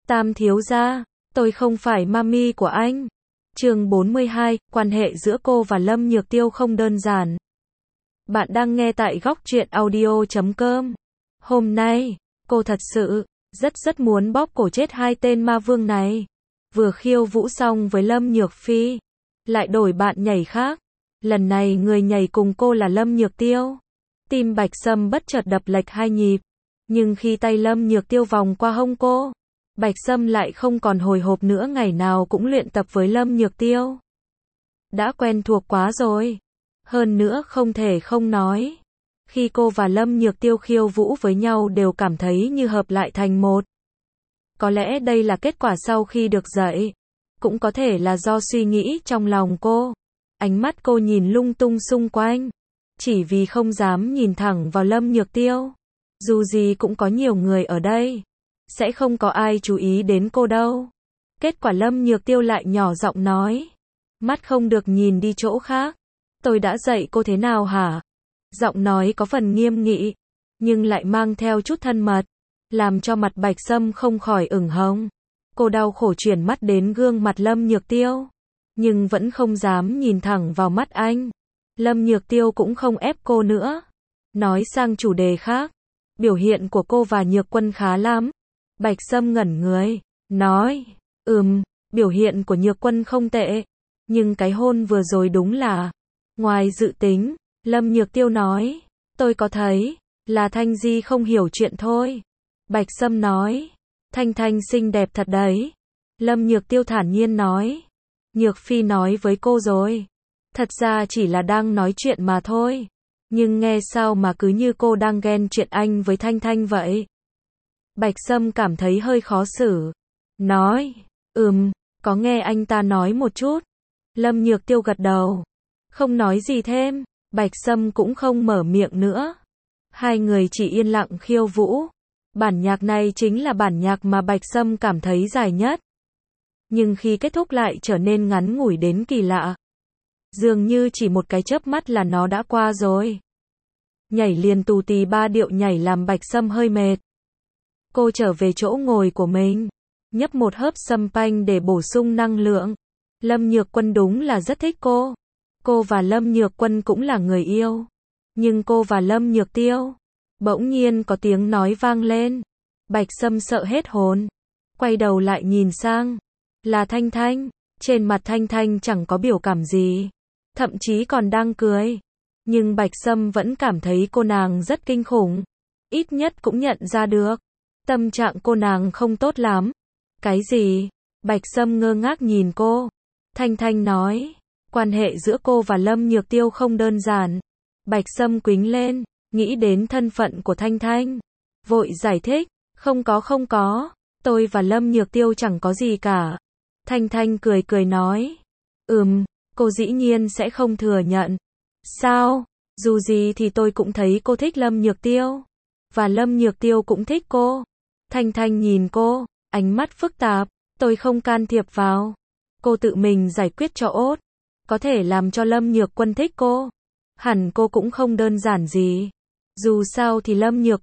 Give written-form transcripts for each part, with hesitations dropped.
Tam thiếu gia, tôi không phải mami của anh. Chương 42, quan hệ giữa cô và Lâm Nhược Tiêu không đơn giản. Bạn đang nghe tại góc truyện audio.com. Hôm nay, cô thật sự rất muốn bóp cổ chết hai tên ma vương này. Vừa khiêu vũ xong với Lâm Nhược Phi, lại đổi bạn nhảy khác. Lần này người nhảy cùng cô là Lâm Nhược Tiêu. Tim Bạch Sâm bất chợt đập lệch hai nhịp, nhưng khi tay Lâm Nhược Tiêu vòng qua hông cô, Bạch Sâm lại không còn hồi hộp nữa, ngày nào cũng luyện tập với Lâm Nhược Tiêu. Đã quen thuộc quá rồi. Hơn nữa không thể không nói, khi cô và Lâm Nhược Tiêu khiêu vũ với nhau đều cảm thấy như hợp lại thành một. Có lẽ đây là kết quả sau khi được dạy, cũng có thể là do suy nghĩ trong lòng cô. Ánh mắt cô nhìn lung tung xung quanh, chỉ vì không dám nhìn thẳng vào Lâm Nhược Tiêu. Dù gì cũng có nhiều người ở đây, sẽ không có ai chú ý đến cô đâu. Kết quả Lâm Nhược Tiêu lại nhỏ giọng nói, mắt không được nhìn đi chỗ khác. Tôi đã dạy cô thế nào hả? Giọng nói có phần nghiêm nghị, nhưng lại mang theo chút thân mật, làm cho mặt Bạch Sâm không khỏi ửng hồng. Cô đau khổ chuyển mắt đến gương mặt Lâm Nhược Tiêu, nhưng vẫn không dám nhìn thẳng vào mắt anh. Lâm Nhược Tiêu cũng không ép cô nữa, nói sang chủ đề khác. Biểu hiện của cô và Nhược Quân khá lắm. Bạch Sâm ngẩn người, nói, biểu hiện của Nhược Quân không tệ, nhưng cái hôn vừa rồi đúng là ngoài dự tính. Lâm Nhược Tiêu nói, tôi có thấy là Thanh Di không hiểu chuyện thôi. Bạch Sâm nói, Thanh Thanh xinh đẹp thật đấy. Lâm Nhược Tiêu thản nhiên nói, Nhược Phi nói với cô rồi. Thật ra chỉ là đang nói chuyện mà thôi. Nhưng nghe sao mà cứ như cô đang ghen chuyện anh với Thanh Thanh vậy. Bạch Sâm cảm thấy hơi khó xử, nói, có nghe anh ta nói một chút. Lâm Nhược Tiêu gật đầu, không nói gì thêm. Bạch Sâm cũng không mở miệng nữa. Hai người chỉ yên lặng khiêu vũ. Bản nhạc này chính là bản nhạc mà Bạch Sâm cảm thấy dài nhất. Nhưng khi kết thúc lại trở nên ngắn ngủi đến kỳ lạ. Dường như chỉ một cái chớp mắt là nó đã qua rồi. Nhảy liền tù tì ba điệu nhảy làm Bạch Sâm hơi mệt. Cô trở về chỗ ngồi của mình, nhấp một hớp sâm panh để bổ sung năng lượng. Lâm Nhược Quân đúng là rất thích cô. Cô và Lâm Nhược Quân cũng là người yêu. Nhưng cô và Lâm Nhược Tiêu, bỗng nhiên có tiếng nói vang lên. Bạch Sâm sợ hết hồn, quay đầu lại nhìn sang, là Thanh Thanh. Trên mặt Thanh Thanh chẳng có biểu cảm gì, thậm chí còn đang cười. Nhưng Bạch Sâm vẫn cảm thấy cô nàng rất kinh khủng. Ít nhất cũng nhận ra được tâm trạng cô nàng không tốt lắm. Cái gì? Bạch Sâm ngơ ngác nhìn cô. Thanh Thanh nói, quan hệ giữa cô và Lâm Nhược Tiêu không đơn giản. Bạch Sâm quính lên, nghĩ đến thân phận của Thanh Thanh, vội giải thích, không có, tôi và Lâm Nhược Tiêu chẳng có gì cả. Thanh Thanh cười nói, cô dĩ nhiên sẽ không thừa nhận. Sao? Dù gì thì tôi cũng thấy cô thích Lâm Nhược Tiêu, và Lâm Nhược Tiêu cũng thích cô. Thanh Thanh nhìn cô, ánh mắt phức tạp, tôi không can thiệp vào. Cô tự mình giải quyết cho ốt. Có thể làm cho Lâm Nhược Quân thích cô, hẳn cô cũng không đơn giản gì. Dù sao thì Lâm Nhược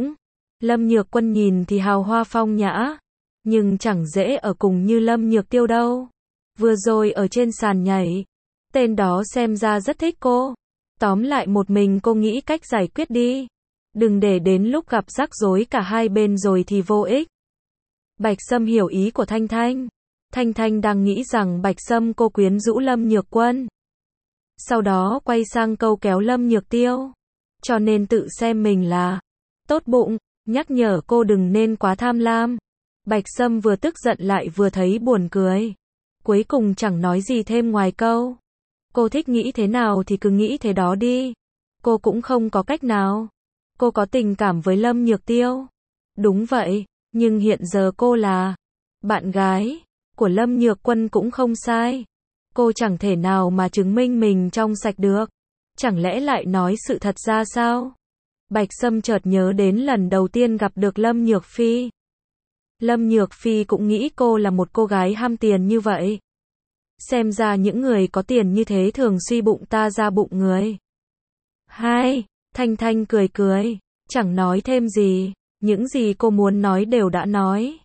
Quân nhìn thì hào hoa phong nhã, nhưng chẳng dễ ở cùng như Lâm Nhược Tiêu đâu. Vừa rồi ở trên sàn nhảy, tên đó xem ra rất thích cô. Tóm lại một mình cô nghĩ cách giải quyết đi. Đừng để đến lúc gặp rắc rối cả hai bên rồi thì vô ích. Bạch Sâm hiểu ý của Thanh Thanh. Thanh Thanh đang nghĩ rằng Bạch Sâm cô quyến rũ Lâm Nhược Quân, sau đó quay sang câu kéo Lâm Nhược Tiêu, cho nên tự xem mình là tốt bụng, nhắc nhở cô đừng nên quá tham lam. Bạch Sâm vừa tức giận lại vừa thấy buồn cười, cuối cùng chẳng nói gì thêm ngoài câu, cô thích nghĩ thế nào thì cứ nghĩ thế đó đi. Cô cũng không có cách nào. Cô có tình cảm với Lâm Nhược Tiêu, đúng vậy, nhưng hiện giờ cô là bạn gái của Lâm Nhược Quân cũng không sai. Cô chẳng thể nào mà chứng minh mình trong sạch được. Chẳng lẽ lại nói sự thật ra sao? Bạch Sâm chợt nhớ đến lần đầu tiên gặp được Lâm Nhược Phi. Lâm Nhược Phi cũng nghĩ cô là một cô gái ham tiền như vậy. Xem ra những người có tiền như thế thường suy bụng ta ra bụng người. Hai, Thanh Thanh cười, chẳng nói thêm gì. Những gì cô muốn nói đều đã nói.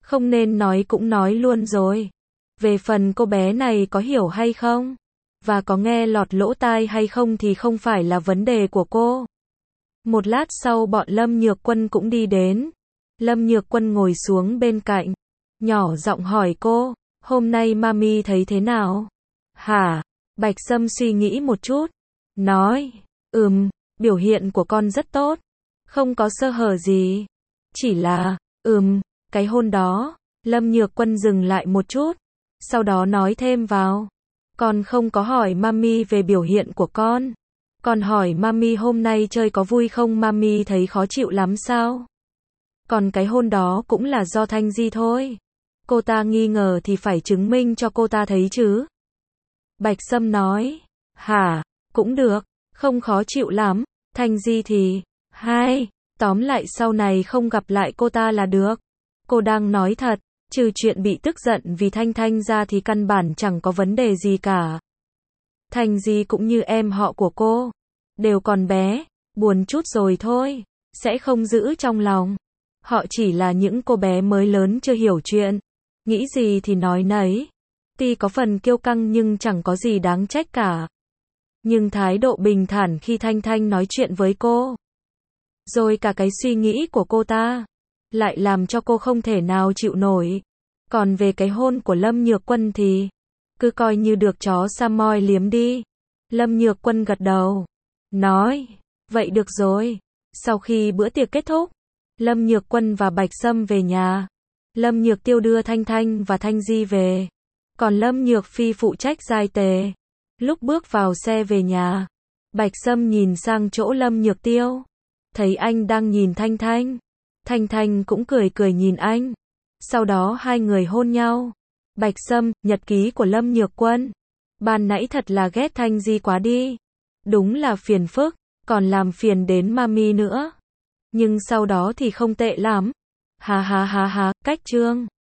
Không nên nói cũng nói luôn rồi. Về phần cô bé này có hiểu hay không, và có nghe lọt lỗ tai hay không thì không phải là vấn đề của cô. Một lát sau bọn Lâm Nhược Quân cũng đi đến. Lâm Nhược Quân ngồi xuống bên cạnh, nhỏ giọng hỏi cô, hôm nay mami thấy thế nào? Hả? Bạch Sâm suy nghĩ một chút, nói, biểu hiện của con rất tốt, không có sơ hở gì. Chỉ là, cái hôn đó. Lâm Nhược Quân dừng lại một chút, sau đó nói thêm vào, con không có hỏi mami về biểu hiện của con. Con hỏi mami hôm nay chơi có vui không, mami thấy khó chịu lắm sao? Còn cái hôn đó cũng là do Thanh Di thôi. Cô ta nghi ngờ thì phải chứng minh cho cô ta thấy chứ. Bạch Sâm nói, hả, cũng được, không khó chịu lắm. Thanh Di thì, tóm lại sau này không gặp lại cô ta là được. Cô đang nói thật, trừ chuyện bị tức giận vì Thanh Thanh ra thì căn bản chẳng có vấn đề gì cả. Thanh Di cũng như em họ của cô, đều còn bé, buồn chút rồi thôi, sẽ không giữ trong lòng. Họ chỉ là những cô bé mới lớn chưa hiểu chuyện, nghĩ gì thì nói nấy. Tuy có phần kiêu căng nhưng chẳng có gì đáng trách cả. Nhưng thái độ bình thản khi Thanh Thanh nói chuyện với cô, rồi cả cái suy nghĩ của cô ta, lại làm cho cô không thể nào chịu nổi. Còn về cái hôn của Lâm Nhược Quân thì, cứ coi như được chó Samoy liếm đi. Lâm Nhược Quân gật đầu, nói, vậy được rồi. Sau khi bữa tiệc kết thúc, Lâm Nhược Quân và Bạch Sâm về nhà. Lâm Nhược Tiêu đưa Thanh Thanh và Thanh Di về, còn Lâm Nhược Phi phụ trách giai tề. Lúc bước vào xe về nhà, Bạch Sâm nhìn sang chỗ Lâm Nhược Tiêu, thấy anh đang nhìn Thanh Thanh. Thanh Thanh cũng cười cười nhìn anh. Sau đó hai người hôn nhau. Bạch Sâm, nhật ký của Lâm Nhược Quân. Ban nãy thật là ghét Thanh Di quá đi. Đúng là phiền phức, còn làm phiền đến mami nữa. Nhưng sau đó thì không tệ lắm. Ha ha ha ha, cách chương.